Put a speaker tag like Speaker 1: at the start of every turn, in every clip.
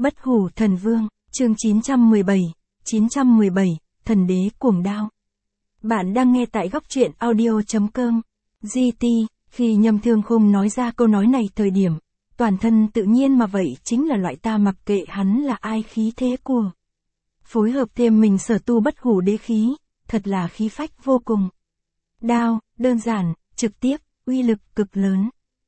Speaker 1: Bất hủ thần vương, chương 917, thần đế cuồng đao. Bạn đang nghe tại góc truyện audio.com. GT, khi Nhâm Thương Khung nói ra câu nói này thời điểm, toàn thân tự nhiên mà vậy chính là loại ta mặc kệ hắn là ai khí thế của. Phối hợp thêm mình sở tu bất hủ đế khí, thật là khí phách vô cùng. Đao, đơn giản, trực tiếp, uy lực cực lớn.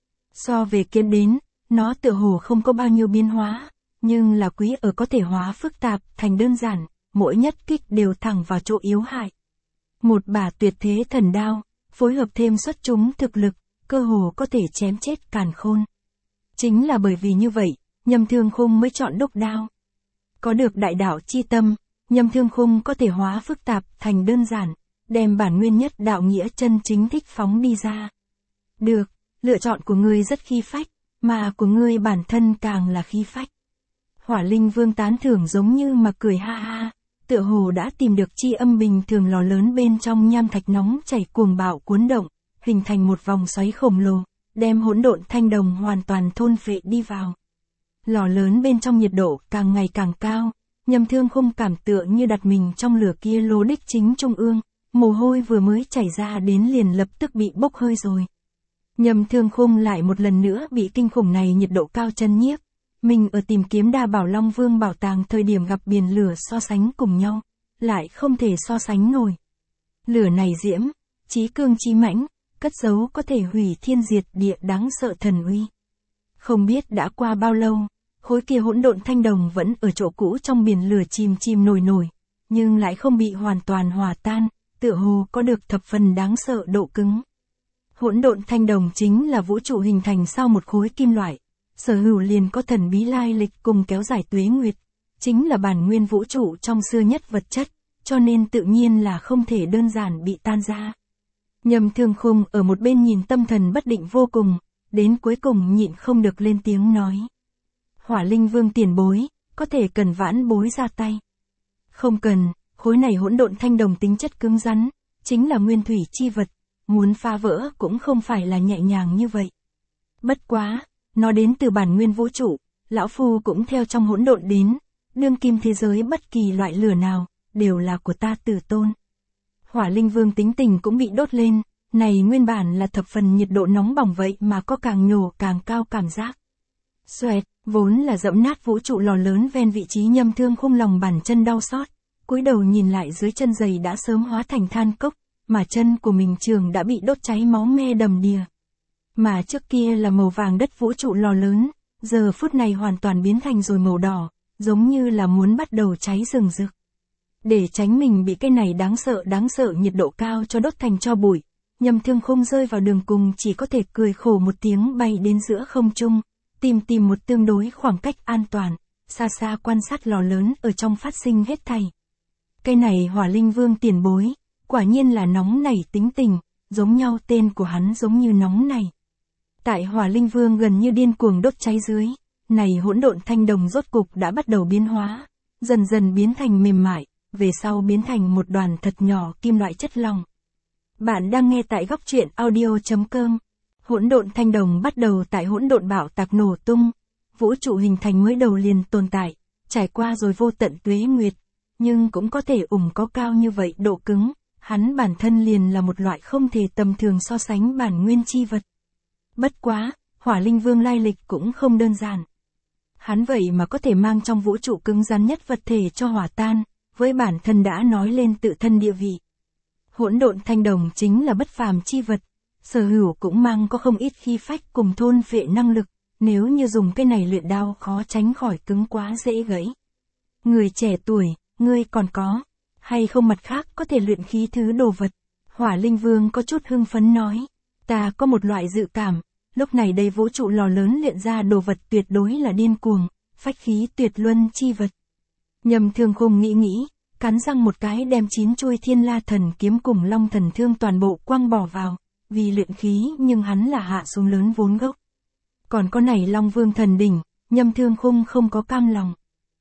Speaker 1: So về kiếm đến, nó tựa hồ không có bao nhiêu biến hóa, nhưng là quý ở có thể hóa phức tạp thành đơn giản, mỗi nhất kích đều thẳng vào chỗ yếu hại. Một bả tuyệt thế thần đao, phối hợp thêm xuất chúng thực lực, cơ hồ có thể chém chết càn khôn. Chính là bởi vì như vậy, Nhâm Thương Khung mới chọn đúc đao. Có được đại đạo chi tâm, Nhâm Thương Khung có thể hóa phức tạp thành đơn giản, đem bản nguyên nhất đạo nghĩa chân chính thích phóng đi ra. Được, lựa chọn của ngươi rất khí phách, mà của ngươi bản thân càng là khí phách. Hỏa Linh Vương tán thưởng giống như mà cười ha ha, tựa hồ đã tìm được chi âm bình thường lò lớn bên trong nham thạch nóng chảy cuồng bạo cuốn động, hình thành một vòng xoáy khổng lồ, đem hỗn độn thanh đồng hoàn toàn thôn phệ đi vào. Lò lớn bên trong nhiệt độ càng ngày càng cao, Nhâm Thương Khung cảm tựa như đặt mình trong lửa kia lô đích chính trung ương, mồ hôi vừa mới chảy ra đến liền lập tức bị bốc hơi rồi. Nhâm Thương Khung lại một lần nữa bị kinh khủng này nhiệt độ cao chân nhiếp. Mình ở tìm kiếm Đa Bảo Long Vương bảo tàng thời điểm gặp biển lửa so sánh cùng nhau, lại không thể so sánh nổi. Lửa này diễm, chí cương chí mãnh, cất giấu có thể hủy thiên diệt địa đáng sợ thần uy. Không biết đã qua bao lâu, khối kia hỗn độn thanh đồng vẫn ở chỗ cũ trong biển lửa chìm nổi, nhưng lại không bị hoàn toàn hòa tan, tựa hồ có được thập phần đáng sợ độ cứng. Hỗn độn thanh đồng chính là vũ trụ hình thành sau một khối kim loại, sở hữu liền có thần bí lai lịch cùng kéo dài tuế nguyệt, chính là bản nguyên vũ trụ trong xưa nhất vật chất, cho nên tự nhiên là không thể đơn giản bị tan ra. Nhâm Thương Khung ở một bên nhìn tâm thần bất định vô cùng, đến cuối cùng nhịn không được lên tiếng nói. Hỏa Linh Vương tiền bối, có thể cần vãn bối ra tay. Không cần, khối này hỗn độn thanh đồng tính chất cứng rắn, chính là nguyên thủy chi vật, muốn phá vỡ cũng không phải là nhẹ nhàng như vậy. Bất quá, nó đến từ bản nguyên vũ trụ, lão phu cũng theo trong hỗn độn đến, đương kim thế giới bất kỳ loại lửa nào, đều là của ta tử tôn. Hỏa Linh Vương tính tình cũng bị đốt lên, này nguyên bản là thập phần nhiệt độ nóng bỏng vậy mà có càng nhổ càng cao cảm giác. Xoẹt, vốn là dẫm nát vũ trụ lò lớn ven vị trí Nhâm Thương Khung lòng bàn chân đau xót, cúi đầu nhìn lại dưới chân giày đã sớm hóa thành than cốc, mà chân của mình trường đã bị đốt cháy máu me đầm đìa. Mà trước kia là màu vàng đất vũ trụ lò lớn, giờ phút này hoàn toàn biến thành rồi màu đỏ, giống như là muốn bắt đầu cháy rừng rực. Để tránh mình bị cái này đáng sợ nhiệt độ cao cho đốt thành tro bụi, Nhâm Thương Khung rơi vào đường cùng chỉ có thể cười khổ một tiếng bay đến giữa không trung, tìm một tương đối khoảng cách an toàn, xa xa quan sát lò lớn ở trong phát sinh hết thảy. Cái này Hỏa Linh Vương tiền bối, quả nhiên là nóng nảy tính tình, giống nhau tên của hắn giống như nóng này. Tại Hỏa Linh Vương gần như điên cuồng đốt cháy dưới, này hỗn độn thanh đồng rốt cục đã bắt đầu biến hóa, dần dần biến thành mềm mại, về sau biến thành một đoàn thật nhỏ kim loại chất lỏng. Bạn đang nghe tại góc truyện audio.com. Hỗn độn thanh đồng bắt đầu tại hỗn độn bạo tạc nổ tung, vũ trụ hình thành mới đầu liền tồn tại, trải qua rồi vô tận tuế nguyệt, nhưng cũng có thể có cao như vậy độ cứng, hắn bản thân liền là một loại không thể tầm thường so sánh bản nguyên chi vật. Bất quá, Hỏa Linh Vương lai lịch cũng không đơn giản. Hắn vậy mà có thể mang trong vũ trụ cứng rắn nhất vật thể cho hỏa tan, với bản thân đã nói lên tự thân địa vị. Hỗn độn thanh đồng chính là bất phàm chi vật, sở hữu cũng mang có không ít khí phách cùng thôn phệ năng lực, nếu như dùng cái này luyện đao khó tránh khỏi cứng quá dễ gãy. Người trẻ tuổi, ngươi còn có, hay không mặt khác có thể luyện khí thứ đồ vật? Hỏa Linh Vương có chút hưng phấn nói, ta có một loại dự cảm, lúc này đây vũ trụ lò lớn luyện ra đồ vật tuyệt đối là điên cuồng, phách khí tuyệt luân chi vật. Nhâm Thương Khung nghĩ, cắn răng một cái đem 9 chuôi Thiên La Thần kiếm cùng Long Thần Thương toàn bộ quăng bỏ vào, vì luyện khí nhưng hắn là hạ xuống lớn vốn gốc. Còn có này Long Vương thần đỉnh, Nhâm Thương Khung không có cam lòng.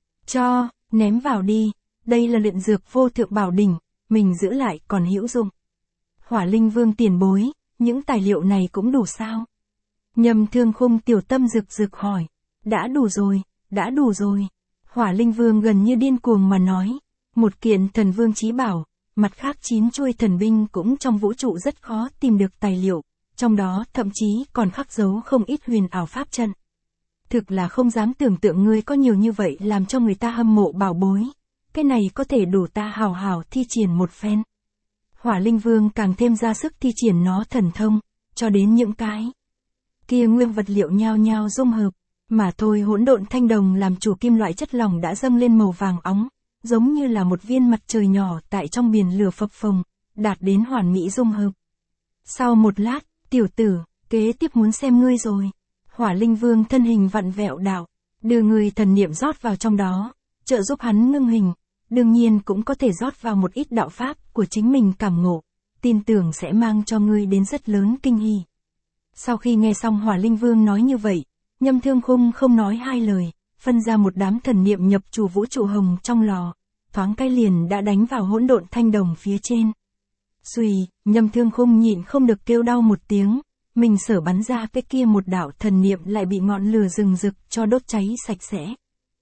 Speaker 1: Ném vào đi, đây là luyện dược vô thượng bảo đỉnh, mình giữ lại còn hữu dụng. Hỏa Linh Vương tiền bối, những tài liệu này cũng đủ sao? Nhâm Thương Khung tiểu tâm rực hỏi, đã đủ rồi, Hỏa Linh Vương gần như điên cuồng mà nói. Một kiện thần vương chí bảo, mặt khác 9 chuôi thần binh cũng trong vũ trụ rất khó tìm được tài liệu, trong đó thậm chí còn khắc dấu không ít huyền ảo pháp trận. Thực là không dám tưởng tượng ngươi có nhiều như vậy làm cho người ta hâm mộ bảo bối. Cái này có thể đủ ta hào hào thi triển một phen. Hỏa Linh Vương càng thêm ra sức thi triển nó thần thông, cho đến những cái kia nguyên vật liệu nhao nhao dung hợp, mà thôi hỗn độn thanh đồng làm chủ kim loại chất lỏng đã dâng lên màu vàng óng, giống như là một viên mặt trời nhỏ tại trong biển lửa phập phồng, đạt đến hoàn mỹ dung hợp. Sau một lát, tiểu tử, kế tiếp muốn xem ngươi rồi. Hỏa Linh Vương thân hình vặn vẹo đạo, đưa người thần niệm rót vào trong đó, trợ giúp hắn ngưng hình, đương nhiên cũng có thể rót vào một ít đạo pháp của chính mình cảm ngộ, tin tưởng sẽ mang cho ngươi đến rất lớn kinh hỉ. Sau khi nghe xong Hỏa Linh Vương nói như vậy, Nhâm Thương Khung không nói hai lời, phân ra một đám thần niệm nhập chủ vũ trụ hồng trong lò, thoáng cái liền đã đánh vào hỗn độn thanh đồng phía trên. Xùy, Nhâm Thương Khung nhịn không được kêu đau một tiếng, mình sở bắn ra cái kia một đạo thần niệm lại bị ngọn lửa rừng rực cho đốt cháy sạch sẽ.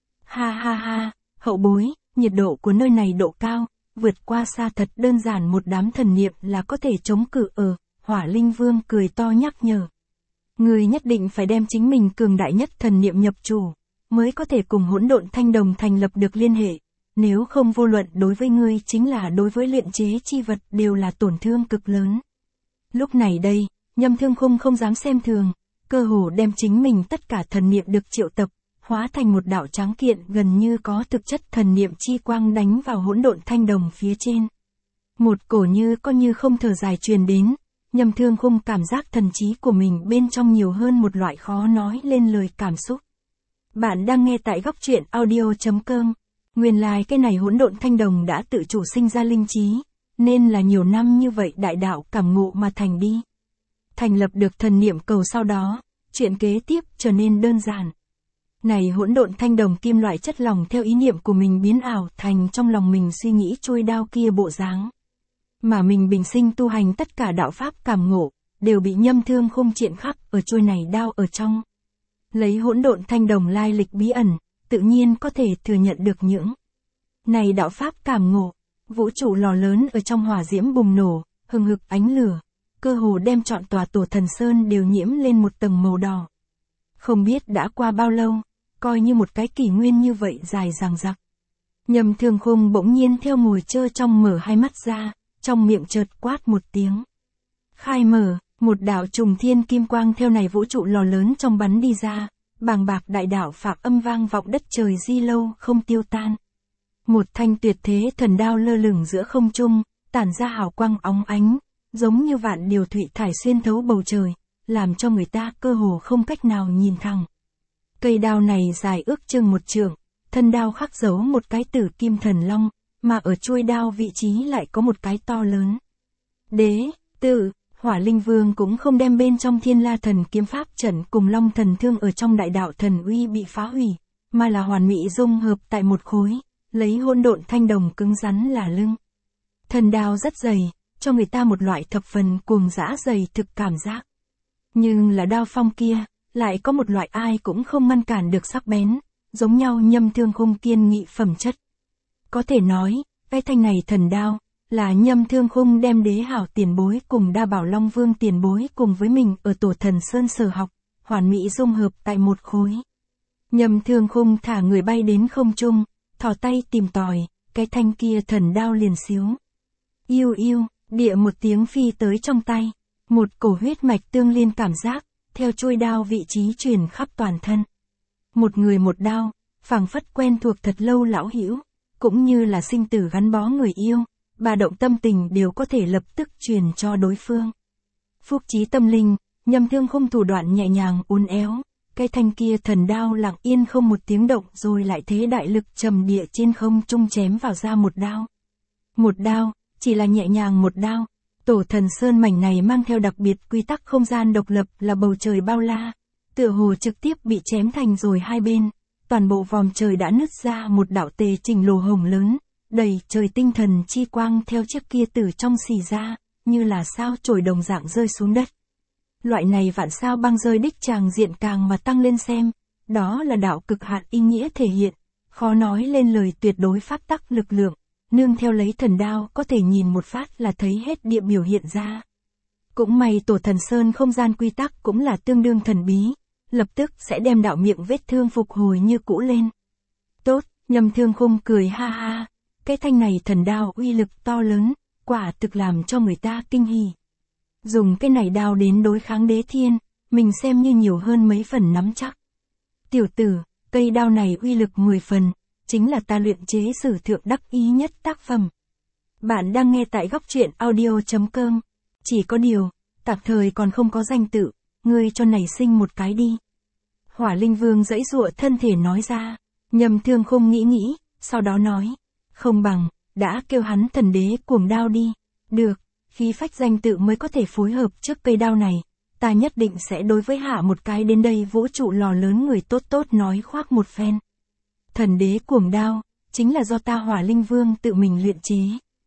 Speaker 1: Ha ha ha, hậu bối, nhiệt độ của nơi này độ cao, vượt qua xa thật, đơn giản một đám thần niệm là có thể chống cự ở. Hỏa Linh Vương cười to nhắc nhở. Người nhất định phải đem chính mình cường đại nhất thần niệm nhập chủ, mới có thể cùng hỗn độn thanh đồng thành lập được liên hệ. Nếu không vô luận đối với ngươi chính là đối với luyện chế chi vật đều là tổn thương cực lớn. Lúc này đây, Nhâm Thương Khung không dám xem thường, cơ hồ đem chính mình tất cả thần niệm được triệu tập, hóa thành một đạo tráng kiện gần như có thực chất thần niệm chi quang đánh vào hỗn độn thanh đồng phía trên. Một cổ như có như không thở dài truyền đến, Nhâm Thương Khung cảm giác thần trí của mình bên trong nhiều hơn một loại khó nói lên lời cảm xúc. Bạn đang nghe tại góc truyện audio.com. Nguyên lai cái này hỗn độn thanh đồng đã tự chủ sinh ra linh trí, nên là nhiều năm như vậy đại đạo cảm ngộ mà thành đi. Thành lập được thần niệm cầu sau đó, chuyện kế tiếp trở nên đơn giản. Này hỗn độn thanh đồng kim loại chất lỏng theo ý niệm của mình biến ảo thành trong lòng mình suy nghĩ trôi đao kia bộ dáng. Mà mình bình sinh tu hành tất cả đạo pháp cảm ngộ, đều bị Nhâm Thương Khung triện khắc ở trôi này đao ở trong. Lấy hỗn độn thanh đồng lai lịch bí ẩn, tự nhiên có thể thừa nhận được những này đạo pháp cảm ngộ. Vũ trụ lò lớn ở trong hỏa diễm bùng nổ, hừng hực ánh lửa, cơ hồ đem trọn tòa Tổ Thần Sơn đều nhiễm lên một tầng màu đỏ. Không biết đã qua bao lâu, coi như một cái kỷ nguyên như vậy dài dằng dặc. Nhâm Thương Khung bỗng nhiên theo ngồi trơ trong mở hai mắt ra, trong miệng chợt quát một tiếng. Khai mở, một đạo trùng thiên kim quang theo này vũ trụ lò lớn trong bắn đi ra, bàng bạc đại đạo phạc âm vang vọng đất trời di lâu không tiêu tan. Một thanh tuyệt thế thần đao lơ lửng giữa không trung, tản ra hào quang óng ánh, giống như vạn điều thủy thải xuyên thấu bầu trời, làm cho người ta cơ hồ không cách nào nhìn thẳng. Cây đao này dài ước chừng 1 trượng, thân đao khắc dấu một cái tử kim thần long, mà ở chuôi đao vị trí lại có một cái to lớn. Đế, tự, Hỏa Linh Vương cũng không đem bên trong Thiên La Thần kiếm pháp trận cùng Long Thần thương ở trong đại đạo thần uy bị phá hủy, mà là hoàn mỹ dung hợp tại một khối, lấy hỗn độn thanh đồng cứng rắn là lưng. Thần đao rất dày, cho người ta một loại thập phần cuồng dã dày thực cảm giác. Nhưng là đao phong kia, lại có một loại ai cũng không ngăn cản được sắc bén, giống nhau Nhâm Thương Khung kiên nghị phẩm chất. Có thể nói, cái thanh này thần đao, là Nhâm Thương Khung đem đế hảo tiền bối cùng Đa Bảo Long Vương tiền bối cùng với mình ở Tổ Thần Sơn sở học, hoàn mỹ dung hợp tại một khối. Nhâm Thương Khung thả người bay đến không trung, thò tay tìm tòi, cái thanh kia thần đao liền xíu. Yêu yêu, địa một tiếng phi tới trong tay, một cổ huyết mạch tương liên cảm giác, theo chuôi đao vị trí truyền khắp toàn thân. Một người một đao, phảng phất quen thuộc thật lâu lão hữu, cũng như là sinh tử gắn bó người yêu, bà động tâm tình đều có thể lập tức truyền cho đối phương. Phúc trí tâm linh, Nhâm Thương Khung thủ đoạn nhẹ nhàng uốn éo, cái thanh kia thần đao lặng yên không một tiếng động rồi lại thế đại lực trầm địa trên không trung chém vào ra một đao. Một đao, chỉ là nhẹ nhàng một đao. Tổ Thần Sơn mảnh này mang theo đặc biệt quy tắc không gian độc lập là bầu trời bao la, tựa hồ trực tiếp bị chém thành rồi hai bên, toàn bộ vòm trời đã nứt ra một đạo tề chỉnh lồ hồng lớn, đầy trời tinh thần chi quang theo chiếc kia từ trong xì ra, như là sao chổi đồng dạng rơi xuống đất. Loại này vạn sao băng rơi đích tràng diện càng mà tăng lên xem, đó là đạo cực hạn ý nghĩa thể hiện, khó nói lên lời tuyệt đối pháp tắc lực lượng, nương theo lấy thần đao có thể nhìn một phát là thấy hết địa biểu hiện ra. Cũng may tổ thần sơn không gian quy tắc cũng là tương đương thần bí, lập tức sẽ đem đạo miệng vết thương phục hồi như cũ lên. Tốt, Nhâm Thương Khung cười ha ha, cái thanh này thần đao uy lực to lớn, quả thực làm cho người ta kinh hỉ. Dùng cái này đao đến đối kháng Đế Thiên, mình xem như nhiều hơn mấy phần nắm chắc. Tiểu tử, cây đao này uy lực 10 phần, chính là ta luyện chế sử thượng đắc ý nhất tác phẩm. Bạn đang nghe tại góc truyện audio.com. Chỉ có điều, tạm thời còn không có danh tự, ngươi cho nảy sinh một cái đi. Hỏa Linh Vương giãy giụa thân thể nói ra. Nhâm Thương Khung nghĩ, sau đó nói. Không bằng, đã kêu hắn thần đế cuồng đao đi. Được, khí phách danh tự mới có thể phối hợp trước cây đao này. Ta nhất định sẽ đối với hạ một cái đến đây vũ trụ lò lớn người tốt tốt nói khoác một phen. Thần đế cuồng đao, chính là do ta Hỏa Linh Vương tự mình luyện chế.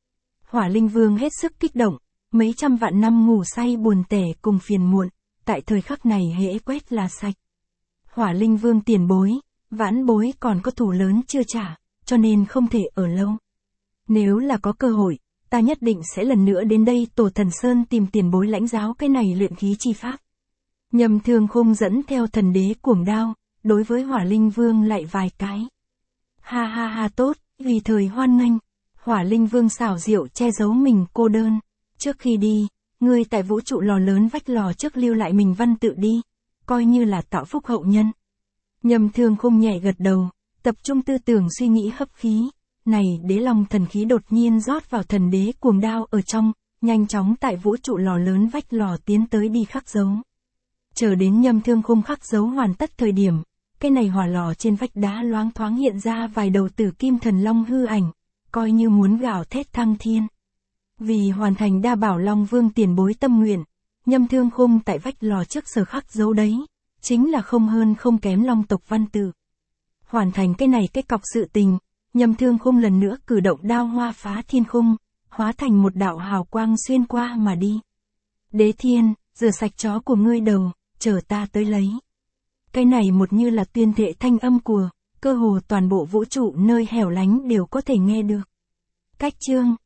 Speaker 1: Hỏa Linh Vương hết sức kích động, mấy trăm vạn năm ngủ say buồn tẻ cùng phiền muộn, tại thời khắc này hễ quét là sạch. Hỏa Linh Vương tiền bối, vãn bối còn có thù lớn chưa trả, cho nên không thể ở lâu. Nếu là có cơ hội, ta nhất định sẽ lần nữa đến đây tổ thần sơn tìm tiền bối lãnh giáo cái này luyện khí chi pháp. Nhâm Thương Khung dẫn theo thần đế cuồng đao, đối với Hỏa Linh Vương lại vài cái. Ha ha ha tốt, vì thời hoan nghênh. Hỏa Linh Vương xảo diệu che giấu mình cô đơn. Trước khi đi, ngươi tại vũ trụ lò lớn vách lò trước lưu lại mình văn tự đi, coi như là tạo phúc hậu nhân. Nhâm Thương Khung nhẹ gật đầu, tập trung tư tưởng suy nghĩ hấp khí. Này đế long thần khí đột nhiên rót vào thần đế cuồng đao ở trong, nhanh chóng tại vũ trụ lò lớn vách lò tiến tới đi khắc dấu. Chờ đến Nhâm Thương Khung khắc dấu hoàn tất thời điểm, cái này hỏa lò trên vách đá loáng thoáng hiện ra vài đầu tử kim thần long hư ảnh, coi như muốn gào thét thăng thiên. Vì hoàn thành đa bảo Long Vương tiền bối tâm nguyện, Nhâm Thương Khung tại vách lò trước sở khắc dấu đấy, chính là không hơn không kém long tộc văn tự. Hoàn thành cái này cái cọc sự tình, Nhâm Thương Khung lần nữa cử động đao hoa phá thiên khung, hóa thành một đạo hào quang xuyên qua mà đi. Đế Thiên, rửa sạch chó của ngươi đầu, chờ ta tới lấy. Cái này một như là tuyên thệ thanh âm của, cơ hồ toàn bộ vũ trụ nơi hẻo lánh đều có thể nghe được. Cách chương